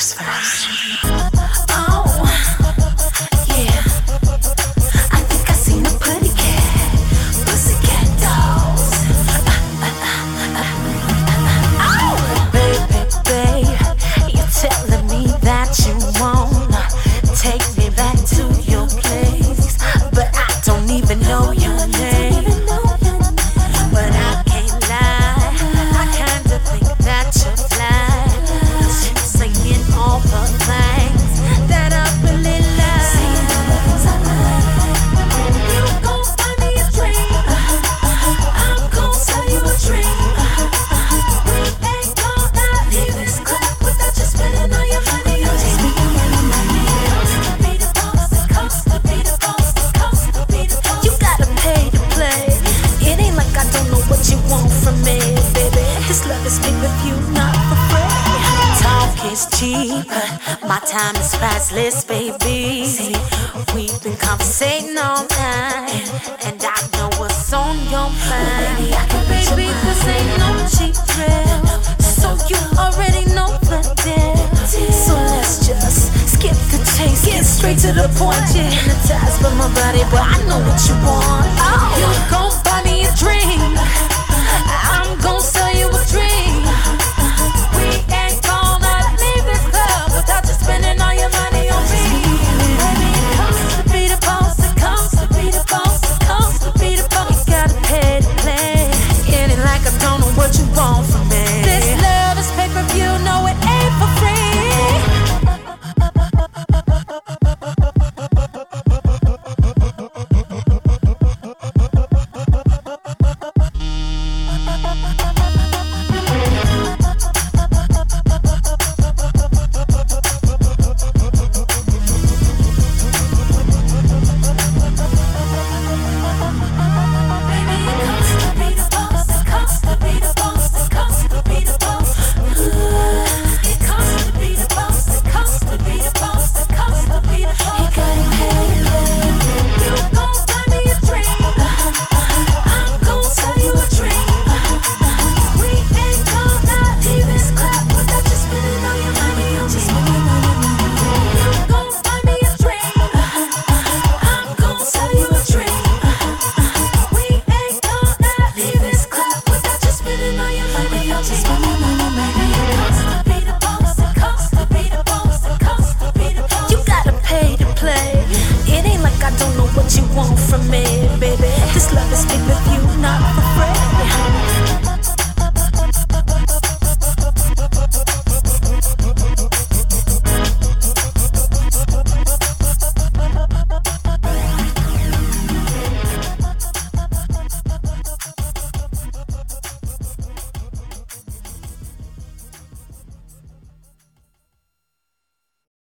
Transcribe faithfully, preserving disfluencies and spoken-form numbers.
verse first. Oh, yeah. I think I seen a putty cat, pussycat dolls. Oh, baby, babe, you're telling me that you wanna take me back to your place, but I don't even know your name. But I can't lie, I kinda think that you're fly, saying all the things that I really like. You gon' find me a dream, I'm gon' sell you a dream. We ain't gonna leave this club without you spending all your money on me. Be the boss, it costs to be the boss, it costs to be the boss. You gotta pay to play. It ain't like I don't know what you want from me, baby. This love is pay per view, not for free. Talk is cheap, my time is priceless, baby. See, we've been conversating all night, and I know what's on your mind. Baby, I can read baby, this ain't no cheap thrill, so you already know the deal. So let's just skip the chase, get straight to the point. You're hypnotized by my body, but I know what you want. Oh, you gon' buy me a drink, I'm gon' sell you a dream. We ain't gonna leave this club without you spending all your money on me. Baby, it comes to be the boss, it comes to be the boss, it comes to be the boss. You gotta pay to play. It ain't like I don't know what you want from me. This love is pay per view, no it ain't for free. You want from me, baby. This love is pay per view, not for